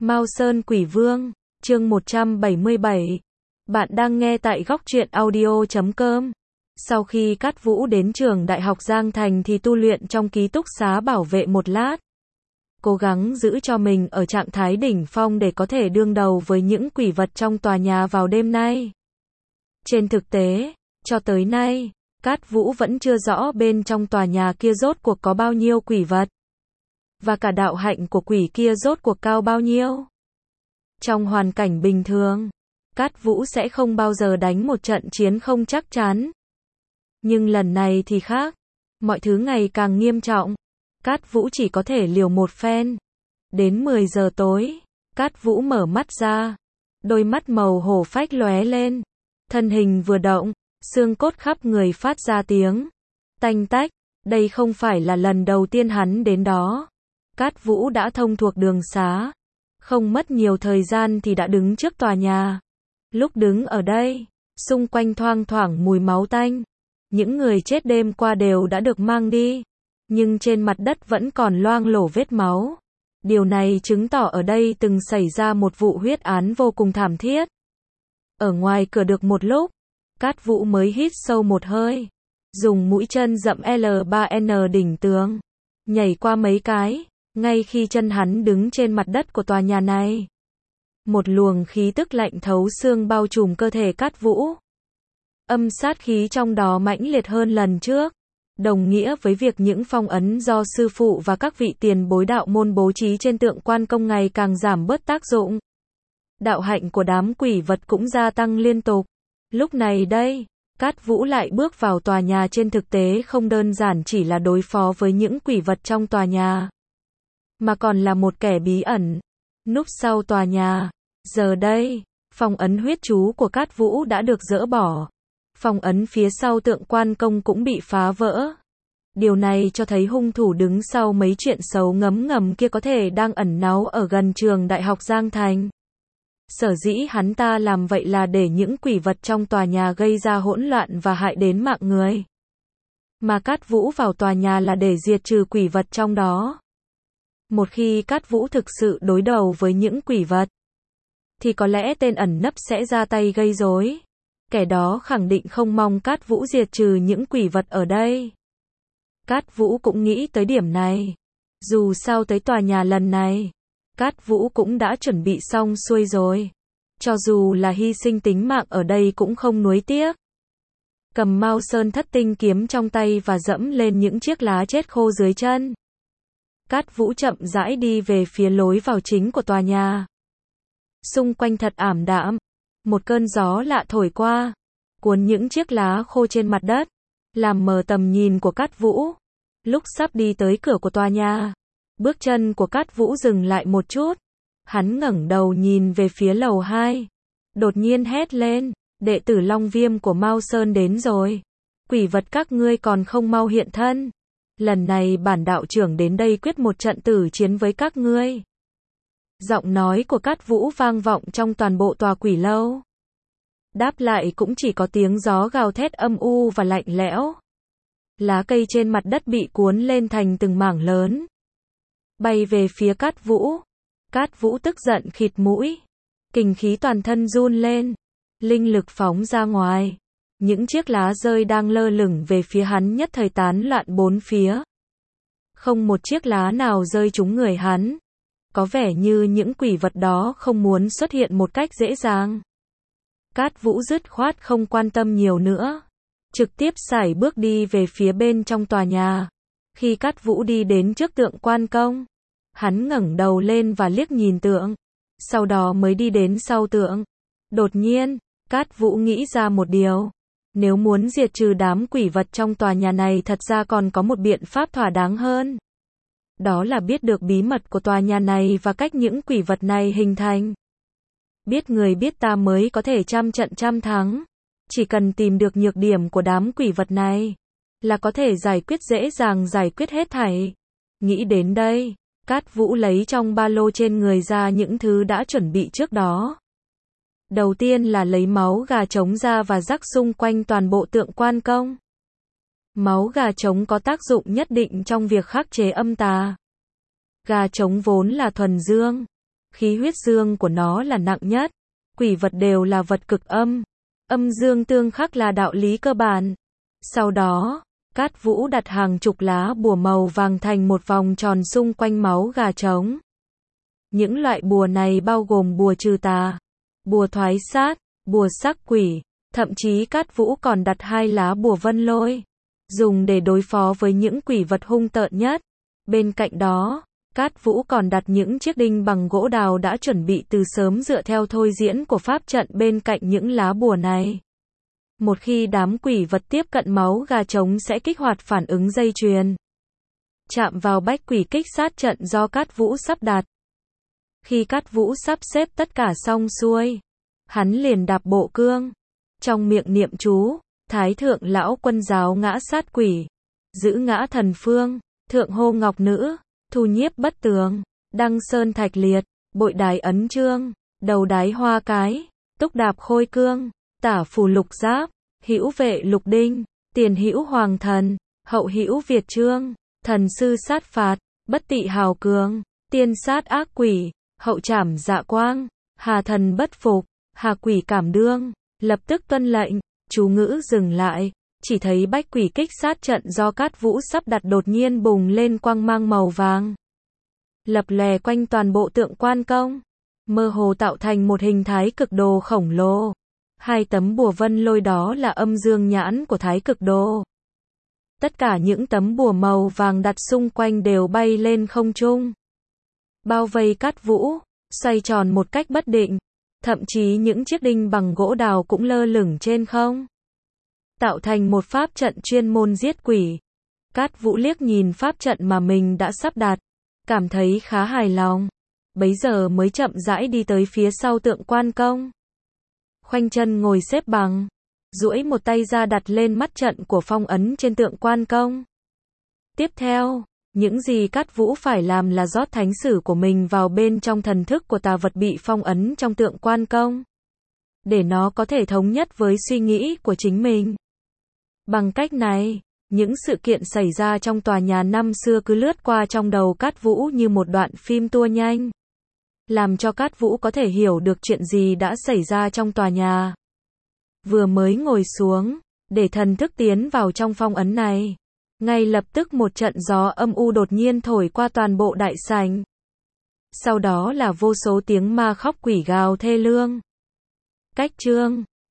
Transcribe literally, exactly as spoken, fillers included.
Mao Sơn Quỷ Vương, chương một trăm bảy mươi bảy. Bạn đang nghe tại góc truyện audio chấm com. Sau khi Cát Vũ đến trường Đại học Giang Thành thì tu luyện trong ký túc xá bảo vệ một lát. Cố gắng giữ cho mình ở trạng thái đỉnh phong để có thể đương đầu với những quỷ vật trong tòa nhà vào đêm nay. Trên thực tế, cho tới nay, Cát Vũ vẫn chưa rõ bên trong tòa nhà kia rốt cuộc có bao nhiêu quỷ vật. Và cả đạo hạnh của quỷ kia rốt cuộc cao bao nhiêu. Trong hoàn cảnh bình thường, Cát Vũ sẽ không bao giờ đánh một trận chiến không chắc chắn. Nhưng lần này thì khác, mọi thứ ngày càng nghiêm trọng. Cát Vũ chỉ có thể liều một phen. Đến mười giờ tối, Cát Vũ mở mắt ra, đôi mắt màu hổ phách lóe lên, thân hình vừa động, xương cốt khắp người phát ra tiếng tanh tách. Đây không phải là lần đầu tiên hắn đến đó. Cát Vũ đã thông thuộc đường xá, không mất nhiều thời gian thì đã đứng trước tòa nhà. Lúc đứng ở đây, xung quanh thoang thoảng mùi máu tanh. Những người chết đêm qua đều đã được mang đi, nhưng trên mặt đất vẫn còn loang lổ vết máu. Điều này chứng tỏ ở đây từng xảy ra một vụ huyết án vô cùng thảm thiết. Ở ngoài cửa được một lúc, Cát Vũ mới hít sâu một hơi, dùng mũi chân dậm L ba N đỉnh tường, nhảy qua mấy cái. Ngay khi chân hắn đứng trên mặt đất của tòa nhà này, một luồng khí tức lạnh thấu xương bao trùm cơ thể Cát Vũ. Âm sát khí trong đó mãnh liệt hơn lần trước, đồng nghĩa với việc những phong ấn do sư phụ và các vị tiền bối đạo môn bố trí trên tượng quan công ngày càng giảm bớt tác dụng. Đạo hạnh của đám quỷ vật cũng gia tăng liên tục. Lúc này đây, Cát Vũ lại bước vào tòa nhà, trên thực tế không đơn giản chỉ là đối phó với những quỷ vật trong tòa nhà, mà còn là một kẻ bí ẩn, núp sau tòa nhà. Giờ đây, phong ấn huyết chú của Cát Vũ đã được dỡ bỏ. Phong ấn phía sau tượng quan công cũng bị phá vỡ. Điều này cho thấy hung thủ đứng sau mấy chuyện xấu ngấm ngầm kia có thể đang ẩn náu ở gần trường Đại học Giang Thành. Sở dĩ hắn ta làm vậy là để những quỷ vật trong tòa nhà gây ra hỗn loạn và hại đến mạng người. Mà Cát Vũ vào tòa nhà là để diệt trừ quỷ vật trong đó. Một khi Cát Vũ thực sự đối đầu với những quỷ vật, thì có lẽ tên ẩn nấp sẽ ra tay gây rối. Kẻ đó khẳng định không mong Cát Vũ diệt trừ những quỷ vật ở đây. Cát Vũ cũng nghĩ tới điểm này. Dù sao tới tòa nhà lần này, Cát Vũ cũng đã chuẩn bị xong xuôi rồi. Cho dù là hy sinh tính mạng ở đây cũng không nuối tiếc. Cầm Mao Sơn Thất Tinh kiếm trong tay và dẫm lên những chiếc lá chết khô dưới chân, Cát Vũ chậm rãi đi về phía lối vào chính của tòa nhà. Xung quanh thật ảm đạm. Một cơn gió lạ thổi qua, cuốn những chiếc lá khô trên mặt đất, làm mờ tầm nhìn của Cát Vũ. Lúc sắp đi tới cửa của tòa nhà, bước chân của Cát Vũ dừng lại một chút. Hắn ngẩng đầu nhìn về phía lầu hai, đột nhiên hét lên, đệ tử Long Viêm của Mao Sơn đến rồi. Quỷ vật các ngươi còn không mau hiện thân. Lần này bản đạo trưởng đến đây quyết một trận tử chiến với các ngươi. Giọng nói của Cát Vũ vang vọng trong toàn bộ tòa quỷ lâu. Đáp lại cũng chỉ có tiếng gió gào thét âm u và lạnh lẽo. Lá cây trên mặt đất bị cuốn lên thành từng mảng lớn, bay về phía Cát Vũ. Cát Vũ tức giận khịt mũi, kình khí toàn thân run lên, linh lực phóng ra ngoài. Những chiếc lá rơi đang lơ lửng về phía hắn nhất thời tán loạn bốn phía. Không một chiếc lá nào rơi trúng người hắn. Có vẻ như những quỷ vật đó không muốn xuất hiện một cách dễ dàng. Cát Vũ dứt khoát không quan tâm nhiều nữa, trực tiếp sải bước đi về phía bên trong tòa nhà. Khi Cát Vũ đi đến trước tượng quan công, hắn ngẩng đầu lên và liếc nhìn tượng, sau đó mới đi đến sau tượng. Đột nhiên, Cát Vũ nghĩ ra một điều. Nếu muốn diệt trừ đám quỷ vật trong tòa nhà này, thật ra còn có một biện pháp thỏa đáng hơn. Đó là biết được bí mật của tòa nhà này và cách những quỷ vật này hình thành. Biết người biết ta mới có thể trăm trận trăm thắng. Chỉ cần tìm được nhược điểm của đám quỷ vật này, là có thể giải quyết dễ dàng giải quyết hết thảy. Nghĩ đến đây, Cát Vũ lấy trong ba lô trên người ra những thứ đã chuẩn bị trước đó. Đầu tiên là lấy máu gà trống ra và rắc xung quanh toàn bộ tượng quan công. Máu gà trống có tác dụng nhất định trong việc khắc chế âm tà. Gà trống vốn là thuần dương, khí huyết dương của nó là nặng nhất. Quỷ vật đều là vật cực âm. Âm dương tương khắc là đạo lý cơ bản. Sau đó, Cát Vũ đặt hàng chục lá bùa màu vàng thành một vòng tròn xung quanh máu gà trống. Những loại bùa này bao gồm bùa trừ tà, bùa thoái sát, bùa sắc quỷ, thậm chí Cát Vũ còn đặt hai lá bùa vân lôi, dùng để đối phó với những quỷ vật hung tợn nhất. Bên cạnh đó, Cát Vũ còn đặt những chiếc đinh bằng gỗ đào đã chuẩn bị từ sớm dựa theo thôi diễn của pháp trận bên cạnh những lá bùa này. Một khi đám quỷ vật tiếp cận máu gà trống sẽ kích hoạt phản ứng dây chuyền, chạm vào bách quỷ kích sát trận do Cát Vũ sắp đặt. Khi Cát Vũ sắp xếp tất cả xong xuôi, hắn liền đạp bộ cương, trong miệng niệm chú, Thái thượng lão quân giáo ngã sát quỷ, giữ ngã thần phương, thượng hô ngọc nữ, thu nhiếp bất tường, đăng sơn thạch liệt, bội đái ấn trương, đầu đái hoa cái, túc đạp khôi cương, tả phù lục giáp, hữu vệ lục đinh, tiền hữu hoàng thần, hậu hữu việt trương, thần sư sát phạt, bất tị hào cường, tiên sát ác quỷ, hậu trảm dạ quang, hà thần bất phục, hà quỷ cảm đương, lập tức tuân lệnh. Chú ngữ dừng lại, chỉ thấy bách quỷ kích sát trận do Cát Vũ sắp đặt đột nhiên bùng lên quang mang màu vàng, lập lè quanh toàn bộ tượng quan công, mơ hồ tạo thành một hình thái cực đồ khổng lồ. Hai tấm bùa vân lôi đó là âm dương nhãn của thái cực đồ. Tất cả những tấm bùa màu vàng đặt xung quanh đều bay lên không trung, bao vây Cát Vũ, xoay tròn một cách bất định. Thậm chí những chiếc đinh bằng gỗ đào cũng lơ lửng trên không, tạo thành một pháp trận chuyên môn giết quỷ. Cát Vũ liếc nhìn pháp trận mà mình đã sắp đặt, cảm thấy khá hài lòng. Bấy giờ mới chậm rãi đi tới phía sau tượng quan công, khoanh chân ngồi xếp bằng, duỗi một tay ra đặt lên mắt trận của phong ấn trên tượng quan công. Tiếp theo, những gì Cát Vũ phải làm là rót thánh sử của mình vào bên trong thần thức của tà vật bị phong ấn trong tượng quan công, để nó có thể thống nhất với suy nghĩ của chính mình. Bằng cách này, những sự kiện xảy ra trong tòa nhà năm xưa cứ lướt qua trong đầu Cát Vũ như một đoạn phim tua nhanh, làm cho Cát Vũ có thể hiểu được chuyện gì đã xảy ra trong tòa nhà. Vừa mới ngồi xuống, để thần thức tiến vào trong phong ấn này, ngay lập tức một trận gió âm u đột nhiên thổi qua toàn bộ đại sảnh. Sau đó là vô số tiếng ma khóc quỷ gào thê lương. Cách chương